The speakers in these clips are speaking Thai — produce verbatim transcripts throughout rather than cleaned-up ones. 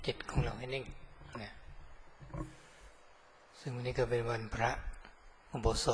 จิตของเราให้นิ่งนะซึ่งวันนี้ก็เป็นวันพระอุโบสถ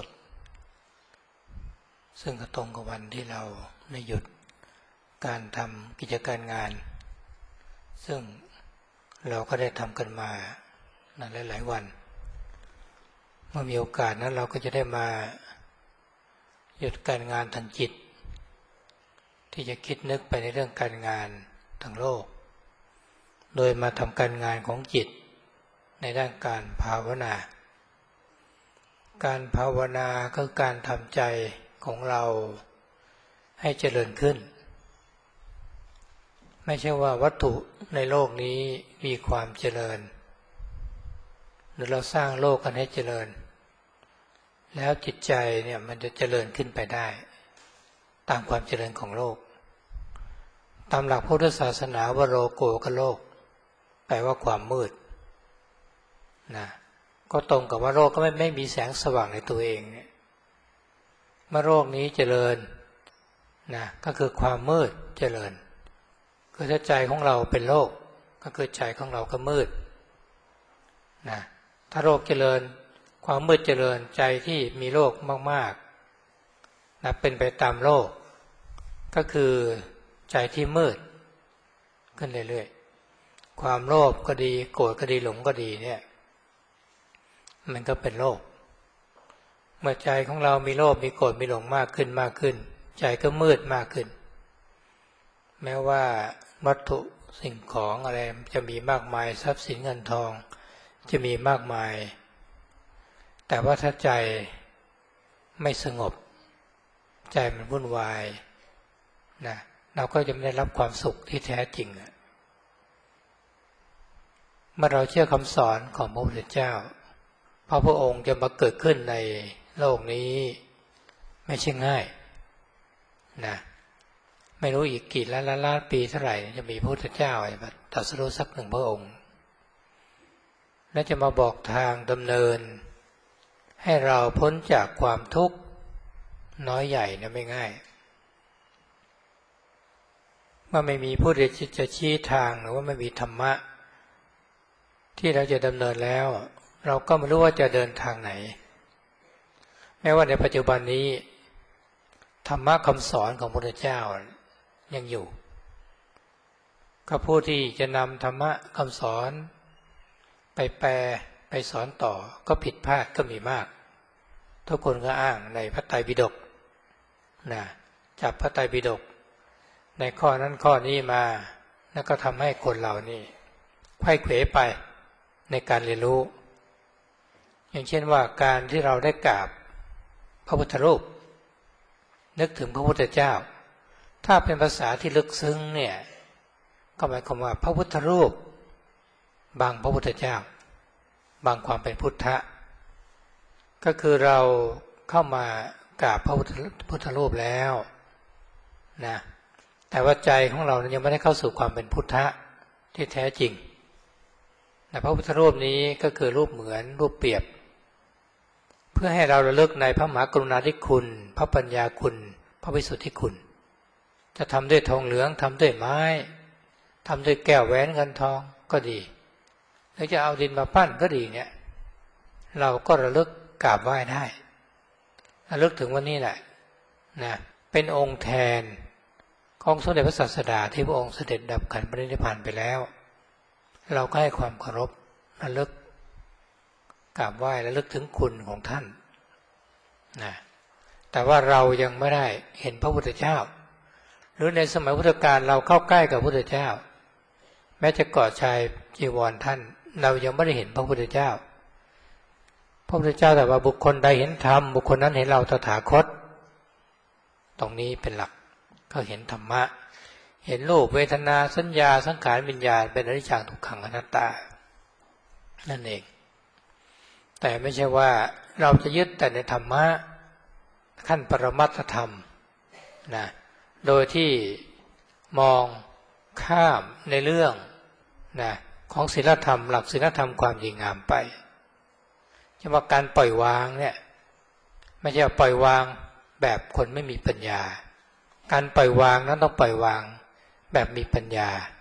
ซึ่งก็ตรงกับวันที่เราได้หยุดการทำกิจการงานซึ่งเราก็ได้ทำกันมานานหลายๆวันเมื่อมีโอกาสนั้นเราก็จะได้มาหยุดการงานทางจิตที่จะคิดนึกไปในเรื่องการงานทางโลกโดยมาทำการงานของจิตในด้านการภาวนาการภาวนาคือการทำใจของเราให้เจริญขึ้นไม่ใช่ว่าวัตถุในโลกนี้มีความเจริญหรือเราสร้างโลกกันให้เจริญแล้วจิตใจเนี่ยมันจะเจริญขึ้นไปได้ตามความเจริญของโลกตามหลักพุทธศาสนาวโรโกกโลกแปลว่าความมืดนะก็ตรงกับว่าโลกก็ไม่ไม่มีแสงสว่างในตัวเองเนี่ยเมื่อโลกนี้เจริญนะก็คือความมืดเจริญคือถ้าใจของเราเป็นโลกก็คือใจของเราก็มืดนะถ้าโลกเจริญความมืดเจริญใจที่มีโลกมากๆนะเป็นไปตามโลกก็คือใจที่มืดขึ้นเรื่อยๆความโลภก็ดีโกรธก็ดีหลงก็ดีเนี่ยมันก็เป็นโลกเมื่อใจของเรามีโลภมีโกรธมีหลงมากขึ้นมากขึ้นใจก็มืดมากขึ้นแม้ว่าวัตถุสิ่งของอะไรจะมีมากมายทรัพย์สินเงินทองจะมีมากมายแต่ว่าถ้าใจไม่สงบใจมันวุ่นวายนะเราก็จะไม่ได้รับความสุขที่แท้จริงเมื่อเราเชื่อคำสอนของพระพุทธเจ้าพระพุทธองค์จะมาเกิดขึ้นในโลกนี้ไม่ใช่ง่ายนะไม่รู้อีกกี่ล้านล้านปีเท่าไหร่จะมีพระพุทธเจ้ามาตรัสรู้สักหนึ่งพระองค์และจะมาบอกทางดำเนินให้เราพ้นจากความทุกข์น้อยใหญ่นะไม่ง่ายเมื่อไม่มีผู้ใดจะชี้ทางหรือว่าไม่มีธรรมะที่เราจะดำเนินแล้วเราก็ไม่รู้ว่าจะเดินทางไหนแม้ว่าในปัจจุบันนี้ธรรมะคำสอนของพระพุทธเจ้ายังอยู่ก็ผู้ที่จะนำธรรมะคำสอนไปแปลไปสอนต่อก็ผิดพลาดก็มีมากทุกคนก็อ้างในพระไตรปิฎกนะจับพระไตรปิฎกในข้อนั้นข้อนี้มาแล้วก็ทำให้คนเรานี่ไขว้เขวไปในการเรียนรู้อย่างเช่นว่าการที่เราได้กราบพระพุทธรูปนึกถึงพระพุทธเจ้าถ้าเป็นภาษาที่ลึกซึ้งเนี่ยก็หมายความว่าพระพุทธรูปบางพระพุทธเจ้าบางความเป็นพุทธะก็คือเราเข้ามากราบพระพุทธรูปแล้วนะแต่ว่าใจของเรายังไม่ได้เข้าสู่ความเป็นพุทธะที่แท้จริงแต่พระพุทธรูปนี้ก็คือรูปเหมือนรูปเปรียบเพื่อให้เราระลึกในพระมหากรุณาธิคุณพระปัญญาคุณพระวิสุทธิคุณจะทำด้วยทองเหลืองทำด้วยไม้ทำด้วยแก้วแหวนเงินทองก็ดีหรือจะเอาดินมาปั้นก็ดีเนี่ยเราก็ระลึกกราบไหว้ได้ระลึกถึงวันนี้แหละนะเป็นองค์แทนของสมเด็จพระศาสดาที่พระองค์เสด็จดับขันธ์ปรินิพพานไปแล้วเราก็ให้ความเคารพระลึกกราบไหว้ระลึกถึงคุณของท่านนะแต่ว่าเรายังไม่ได้เห็นพระพุทธเจ้าหรือในสมัยพุทธกาลเราเข้าใกล้กับพระพุทธเจ้าแม้จะกอดชายจีวรท่านเรายังไม่ได้เห็นพระพุทธเจ้าพระพุทธเจ้าแต่ว่าบุคคลใดเห็นธรรมบุคคลนั้นเห็นเราตถาคตตรงนี้เป็นหลักก็เห็นธรรมะเห็นรูปเวทนาสัญญาสังขารวิญญาณเป็นอนิจจังทุกขังอนัตตานั่นเองแต่ไม่ใช่ว่าเราจะยึดแต่ในธรรมะขั้นปรมัตถธรรมนะโดยที่มองข้ามในเรื่องนะของศีลธรรมหลักศีลธรรมความดีงามไปจะว่าการปล่อยวางเนี่ยไม่ใช่ปล่อยวางแบบคนไม่มีปัญญาการปล่อยวางนั้นต้องปล่อยวางแบบมีปัญญา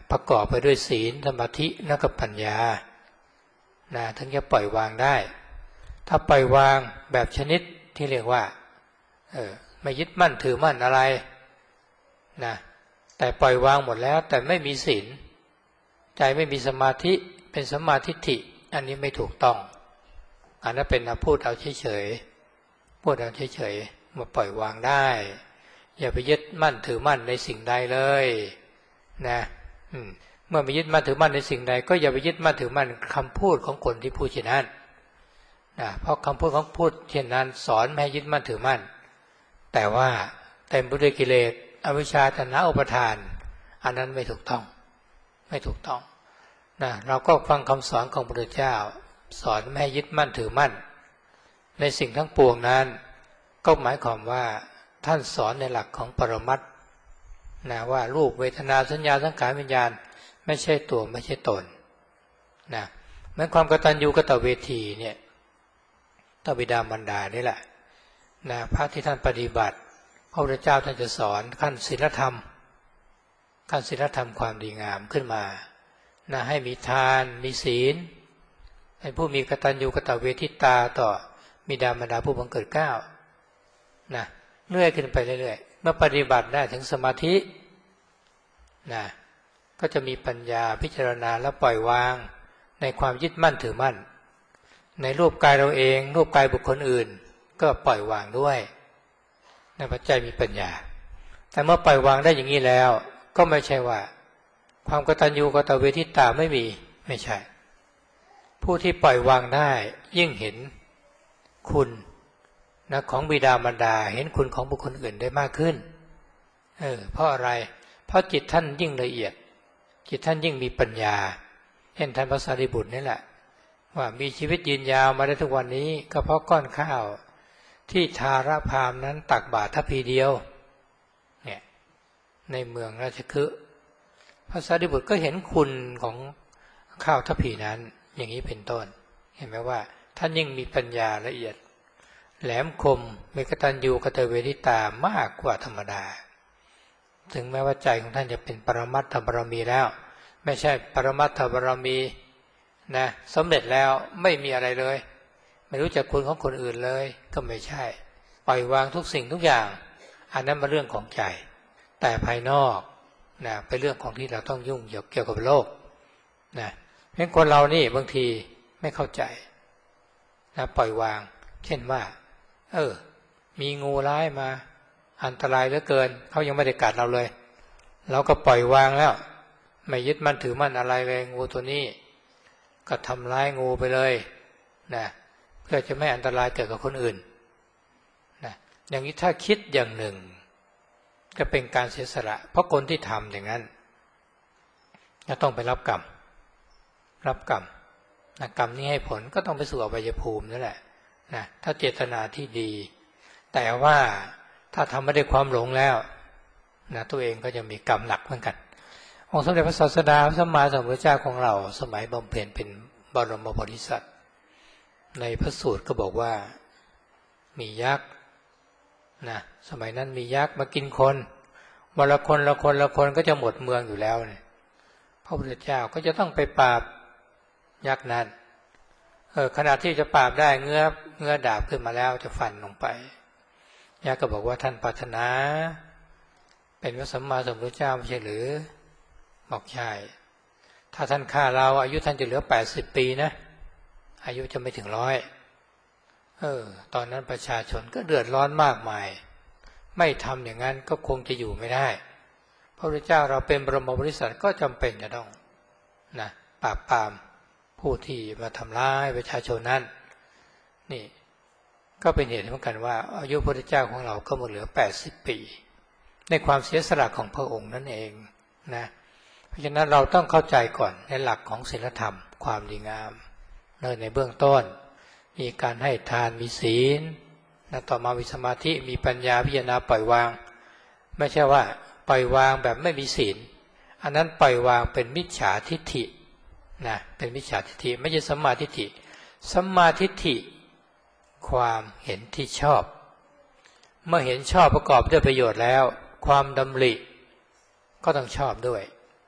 ประกอบไปด้วยศีลสมาธิและก็ปัญญานะถึงจะปล่อยวางได้ถ้าปล่อยวางแบบชนิดที่เรียกว่าเออไม่ยึดมั่นถือมั่นอะไรนะแต่ปล่อยวางหมดแล้วแต่ไม่มีศีลใจไม่มีสมาธิเป็นสัมมาทิฏฐิอันนี้ไม่ถูกต้องอันนั้นเป็นพูดเอาเฉยๆพูดเอาเฉยๆมาปล่อยวางได้อย่าไปยึดมั่นถือมั่นในสิ่งใดเลยนะเมื่อไม่ยึดมั่นถือมั่นในสิ่งใดก็อย่าไปยึดมั่นถือมั่นคำพูดของคนที่พูดเช่นนั้นนะเพราะคำพูดของพูดเช่นนั้นสอนไม่ให้ยึดมั่นถือมั่นแต่ว่าเต็มไปด้วยกิเลสอวิชชาตัณหาอุปาทานอันนั้นไม่ถูกต้องไม่ถูกต้องนะเราก็ฟังคำสอนของพระพุทธเจ้าสอนไม่ให้ยึดมั่นถือมั่นในสิ่งทั้งปวงนั้นก็หมายความว่าท่านสอนในหลักของปรมัตถ์นะว่ารูปเวทนาสัญญาสังขารวิญญาณไม่ใช่ตัวไม่ใช่ตนนะเหมือนความกตัญญูกตเวทีเนี่ยต่อบิดามารดานี่แหละนะพระที่ท่านปฏิบัติพระพุทธเจ้าท่านจะสอนขั้นศีลธรรมขั้นศีลธรรมความดีงามขึ้นมานะให้มีทานมีศีลให้ผู้มีกตัญญูกตเวทิตาต่อบิดามารดาผู้บังเกิดเกล้านะเลื่อยขึ้นไปเรื่อยๆเมื่อปฏิบัติได้ถึงสมาธินะก็จะมีปัญญาพิจารณาและปล่อยวางในความยึดมั่นถือมั่นในรูปกายเราเองรูปกายบุคคลอื่นก็ปล่อยวางด้วยในปัจจัยมีปัญญาแต่เมื่อปล่อยวางได้อย่างนี้แล้วก็ไม่ใช่ว่าความกตัญญูกตเวทิตาไม่มีไม่ใช่ผู้ที่ปล่อยวางได้ยิ่งเห็นคุณนะของบิดามารดาเห็นคุณของบุคคลอื่นได้มากขึ้นเออเพราะอะไรเพราะจิตท่านยิ่งละเอียดจิตท่านยิ่งมีปัญญาเห็นท่านพระสารีบุตรนี่แหละว่ามีชีวิตยืนยาวมาได้ทุกวันนี้ก็เพราะก้อนข้าวที่ทารพามนั้นตักบาตรทัพพีเดียวเนี่ยในเมืองราชคฤห์พระสารีบุตรก็เห็นคุณของข้าวทัพพีนั้นอย่างนี้เป็นต้นเห็นไหมว่าท่านยิ่งมีปัญญาละเอียดแหลมคมมีกตัญญูกตเวทิตามากกว่าธรรมดาถึงแม้ว่าใจของท่านจะเป็นปรมัตถบารมีแล้วไม่ใช่ปรมัตถบารมีนะสำเร็จแล้วไม่มีอะไรเลยไม่รู้จักคุณของคนอื่นเลยก็ไม่ใช่ปล่อยวางทุกสิ่งทุกอย่างอันนั้นเป็นเรื่องของใจแต่ภายนอกนะเป็นเรื่องของที่เราต้องยุ่งเกี่ยวกับโลกนะเพราะคนเรานี่บางทีไม่เข้าใจนะปล่อยวางเช่นว่าเออมีงูร้ายมาอันตรายเหลือเกินเขายังไม่ได้กัดเราเลยเราก็ปล่อยวางแล้วไม่ยึดมั่นถือมั่นอะไรเลยงูตัวนี้ก็ทำร้ายงูไปเลยนะเพื่อจะไม่อันตรายเกิดกับคนอื่นนะอย่างนี้ถ้าคิดอย่างหนึ่งก็เป็นการเสียสละเพราะคนที่ทำอย่างนั้นจะต้องไปรับกรรมรับกรรมนะกรรมนี้ให้ผลก็ต้องไปสู่อบายภูมินั่นแหละนะถ้าเจตนาที่ดีแต่ว่าถ้าทำไม่ได้ความหลงแล้วนะตัวเองก็จะมีกรรมหนักเหมือนกันองค์สมเด็จพระศาสดาพระสัมมาสัมพุทธเจ้าของเราสมัยบำเพ็ญเป็นบรมโพธิสัตว์ในพระสูตรก็บอกว่ามียักษ์นะสมัยนั้นมียักษ์มากินคนวันละคนละคนละคนก็จะหมดเมืองอยู่แล้วเนี่ยพระพุทธเจ้าก็จะต้องไปปราบยักษ์นั้นเออขณะที่จะปราบได้เงื้อเงื้อดาบขึ้นมาแล้วจะฟันลงไปยักษ์ก็บอกว่าท่านปรารถนาเป็นพระสัมมาสัมพุทธเจ้าไม่ใช่หรือบอกใช่ถ้าท่านฆ่าเราอายุท่านจะเหลือแปดสิบปีนะอายุจะไม่ถึงร้อยเออตอนนั้นประชาชนก็เดือดร้อนมากมายไม่ทำอย่างนั้นก็คงจะอยู่ไม่ได้พระพุทธเจ้าเราเป็นบรมโพธิสัตว์ก็จำเป็นจะต้องนะปราบปรามผู้ที่มาทำร้ายประชาชนนั้นนี่ก็เป็นเหตุเหมือนกันว่าอายุพระพุทธเจ้าของเราก็หมดเหลือแปดสิบปีในความเสียสละของพระองค์นั่นเองนะเพราะฉะนั้นเราต้องเข้าใจก่อนในหลักของศีลธรรมความดีงามในเบื้องต้นมีการให้ทานมีศีลนะต่อมามีสมาธิมีปัญญาพิจารณาปล่อยวางไม่ใช่ว่าปล่อยวางแบบไม่มีศีลอันนั้นปล่อยวางเป็นมิจฉาทิฏฐินะเป็นมิจฉาทิฏฐิไม่ใช่สัมมาทิฏฐิสัมมาทิฏฐิความเห็นที่ชอบเมื่อเห็นชอบประกอบด้วยประโยชน์แล้วความดำริก็ต้องชอบด้วย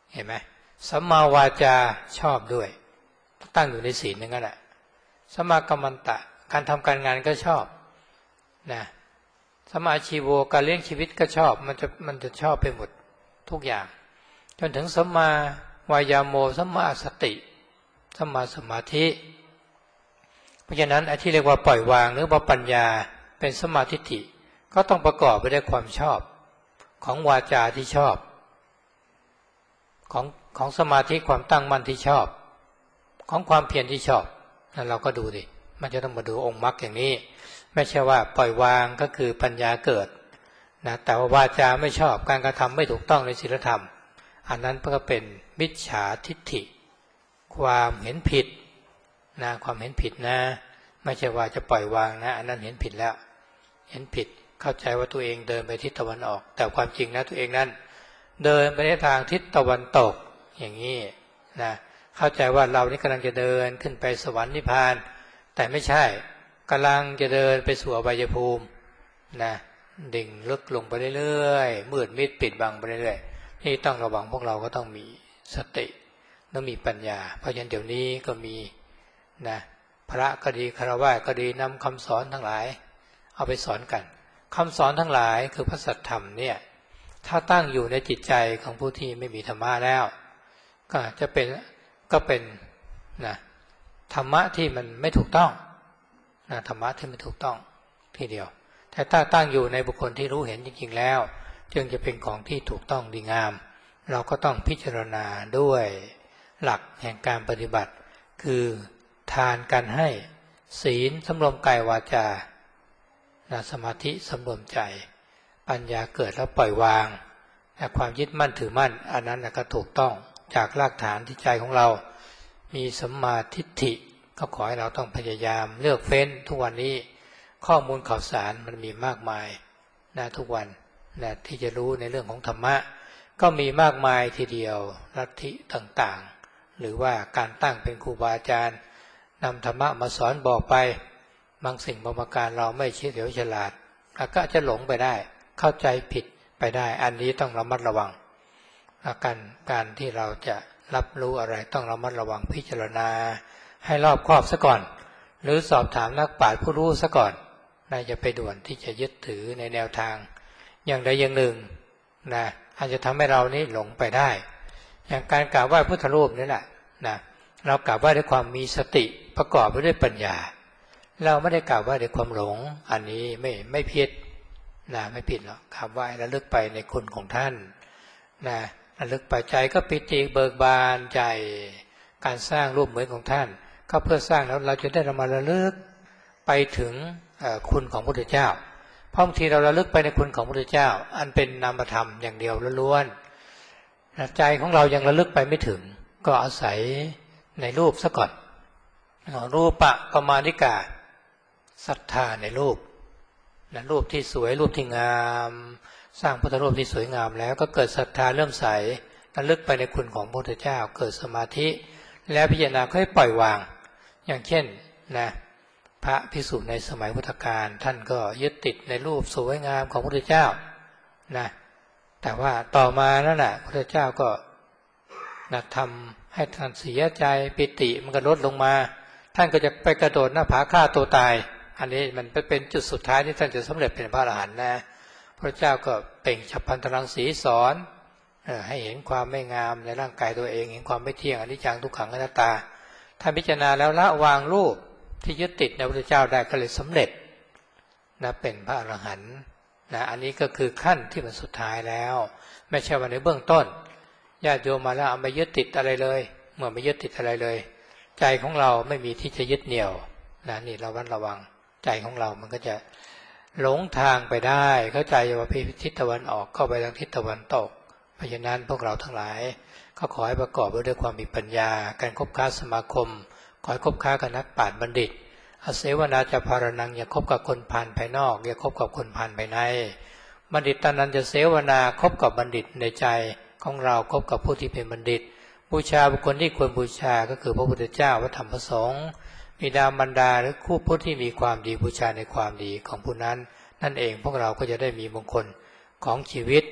เห็นไหมสัมมาวาจาชอบด้วยตั้งอยู่ในศีลนั่นแหละสัมมากัมมันตะการทำการงานก็ชอบนะสัมมาชีโวการเลี้ยงชีวิตก็ชอบมันจะมันจะชอบไปหมดทุกอย่างจนถึงสัมมาวายาโมสัมมาสติสัมมาสมาธิเพราะฉะนั้นไอ้ที่เรียกว่าปล่อยวางหรือว่าปัญญาเป็นสัมมาทิฏฐิก็ต้องประกอบไปด้วยความชอบของวาจาที่ชอบของของสมาธิความตั้งมั่นที่ชอบของความเพียรที่ชอบนั่นเราก็ดูดิมันจะต้องมาดูองค์มรรคอย่างนี้ไม่ใช่ว่าปล่อยวางก็คือปัญญาเกิดนะแต่ว่าวาจาไม่ชอบการกระทำไม่ถูกต้องในศีลธรรมอันนั้นก็เป็นมิจฉาทิฏฐิความเห็นผิดนะความเห็นผิดนะไม่ใช่ว่าจะปล่อยวางนะอันนั้นเห็นผิดแล้วเห็นผิดเข้าใจว่าตัวเองเดินไปทิศตะวันออกแต่ความจริงนะตัวเองนั้นเดินไปในทางทิศตะวันตกอย่างนี้นะเข้าใจว่าเรานี่กำลังจะเดินขึ้นไปสวรรค์นิพพานแต่ไม่ใช่กำลังจะเดินไปสู่อบายภูมินะดิ่งลึกลงไปเรื่อยๆมืดมิดปิดบังไปเรื่อยๆนี่ต้องระวังพวกเราก็ต้องมีสติต้องมีปัญญาเพราะฉะนั้นเดี๋ยวนี้ก็มีนะพระก็ดีฆราวาสก็ดีนำคำสอนทั้งหลายเอาไปสอนกันคำสอนทั้งหลายคือพระสัทธรรมเนี่ยถ้าตั้งอยู่ในจิตใจของผู้ที่ไม่มีธรรมะแล้วก็จะเป็นก็เป็นนะธรรมะที่มันไม่ถูกต้องนะธรรมะที่ไม่ถูกต้องทีเดียวแต่ถ้าตั้งอยู่ในบุคคลที่รู้เห็นจริงๆแล้วจึงจะเป็นของที่ถูกต้องดีงามเราก็ต้องพิจารณาด้วยหลักแห่งการปฏิบัติคือทานการให้ศีลสำรวมกายวาจานะสมาธิสำรวมใจปัญญาเกิดแล้วปล่อยวางนะความยึดมั่นถือมั่นอันนั้นนะก็ถูกต้องจากรากฐานที่ใจของเรามีสัมมาทิฏฐิก็ขอให้เราต้องพยายามเลือกเฟ้นทุกวันนี้ข้อมูลข่าวสารมันมีมากมายนะทุกวันนะที่จะรู้ในเรื่องของธรรมะก็มีมากมายทีเดียวลัทธิต่างๆหรือว่าการตั้งเป็นครูบาอาจารย์นำธรรมะมาสอนบอกไปบางสิ่งบางประการเราไม่เชี่ยวเฉลียวฉลาดก็จะหลงไปได้เข้าใจผิดไปได้อันนี้ต้องระมัดระวังการการที่เราจะรับรู้อะไรต้องระมัดระวังพิจารณาให้รอบคอบซะก่อนหรือสอบถามนักปราชญ์ผู้รู้ซะก่อนน่าจะไปด่วนที่จะยึดถือในแนวทางอย่างใดอย่างหนึ่งนะอาจจะทำให้เรานี้หลงไปได้อย่างการกราบไหว้พุทธรูปนี่แหละนะเรากราบไหว้ด้วยความมีสติประกอบไปด้วยปัญญาเราไม่ได้กราบไหว้ด้วยความหลงอันนี้ไม่ไม่ผิดนะไม่ผิดหรอกกราบไหว้ระลึกไปในคุณของท่านนะระลึกไปใจก็ปิติเบิกบานใจการสร้างรูปเหมือนของท่านก็เพื่อสร้างแล้วเราจะได้มาระลึกไปถึงคุณของพระพุทธเจ้าเพราะบางทีเราระลึกไปในคุณของพระพุทธเจ้าอันเป็นนามธรรมอย่างเดียวล้วนๆใจของเรายังระลึกไปไม่ถึงก็อาศัยในรูปซะก่อนรูปะกมานิกาศรัทธาในรูปนะรูปที่สวยรูปที่งามสร้างพุทธรูปที่สวยงามแล้วก็เกิดศรัทธาเริ่มใสระลึกไปในคุณของพระพุทธเจ้าเกิดสมาธิแล้วพิจารณาค่อยปล่อยวางอย่างเช่นนะพระภิกษุในสมัยพุทธกาลท่านก็ยึดติดในรูปสวยงามของพระพุทธเจ้านะแต่ว่าต่อมานั่นแหละพระพุทธเจ้าก็นะทำให้ท่านเสียใจปิติมันก็ลดลงมาท่านก็จะไปกระโดดหน้าผาฆ่าตัวตายอันนี้มันเป็นจุดสุดท้ายที่ท่านจะสำเร็จเป็นพระอรหันต์นะพระเจ้าก็เปล่งฉัพพันธรังสีสอนให้เห็นความไม่งามในร่างกายตัวเองเห็นความไม่เที่ยงอนิจจังทุกขังอนัตตาท่านพิจารณาแล้วละวางรูปที่ยึดติดในพระพุทธเจ้าได้ก็เลยสำเร็จนะเป็นพระอรหันต์นะอันนี้ก็คือขั้นที่มันสุดท้ายแล้วไม่ใช่ว่าในเบื้องต้นญาติโยมมาแล้วเอาไม่ยึดติดอะไรเลยเมื่อไม่ยึดติดอะไรเลยใจของเราไม่มีที่จะยึดเหนี่ยวนะนี่ระวัดระวังใจของเรามันก็จะหลงทางไปได้เข้าใจว่าพิทิศตะวันออกเข้าไปทางทิศตะวันตกเพราะฉะนั้นพวกเราทั้งหลายก็ขอให้ประกอบด้วยความมีปัญญาการคบค้าสมาคมขอให้คบค้ากับนักปราชญ์บัณฑิตอาเสวนาจะพารนังอย่าคบกับคนพาลภายนอกอย่าคบกับคนพาลภายในบัณฑิตตอนนั้นจะเสวนาคบกับบัณฑิตในใจของเราคบกับผู้ที่เป็นบัณฑิตบูชาบุคคลที่ควรบูชาก็คือพระพุทธเจ้าพระธรรมพระสงฆ์บิดามารดาหรือคู่ผู้ที่มีความดีบูชาในความดีของผู้นั้นนั่นเองพวกเราก็จะได้มีมงคลของชีวิต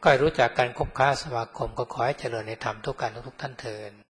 ก็ให้รู้จักการคบค้าสมาคมก็ขอให้เจริญในธรรมทุกการทุกท่านเทอญ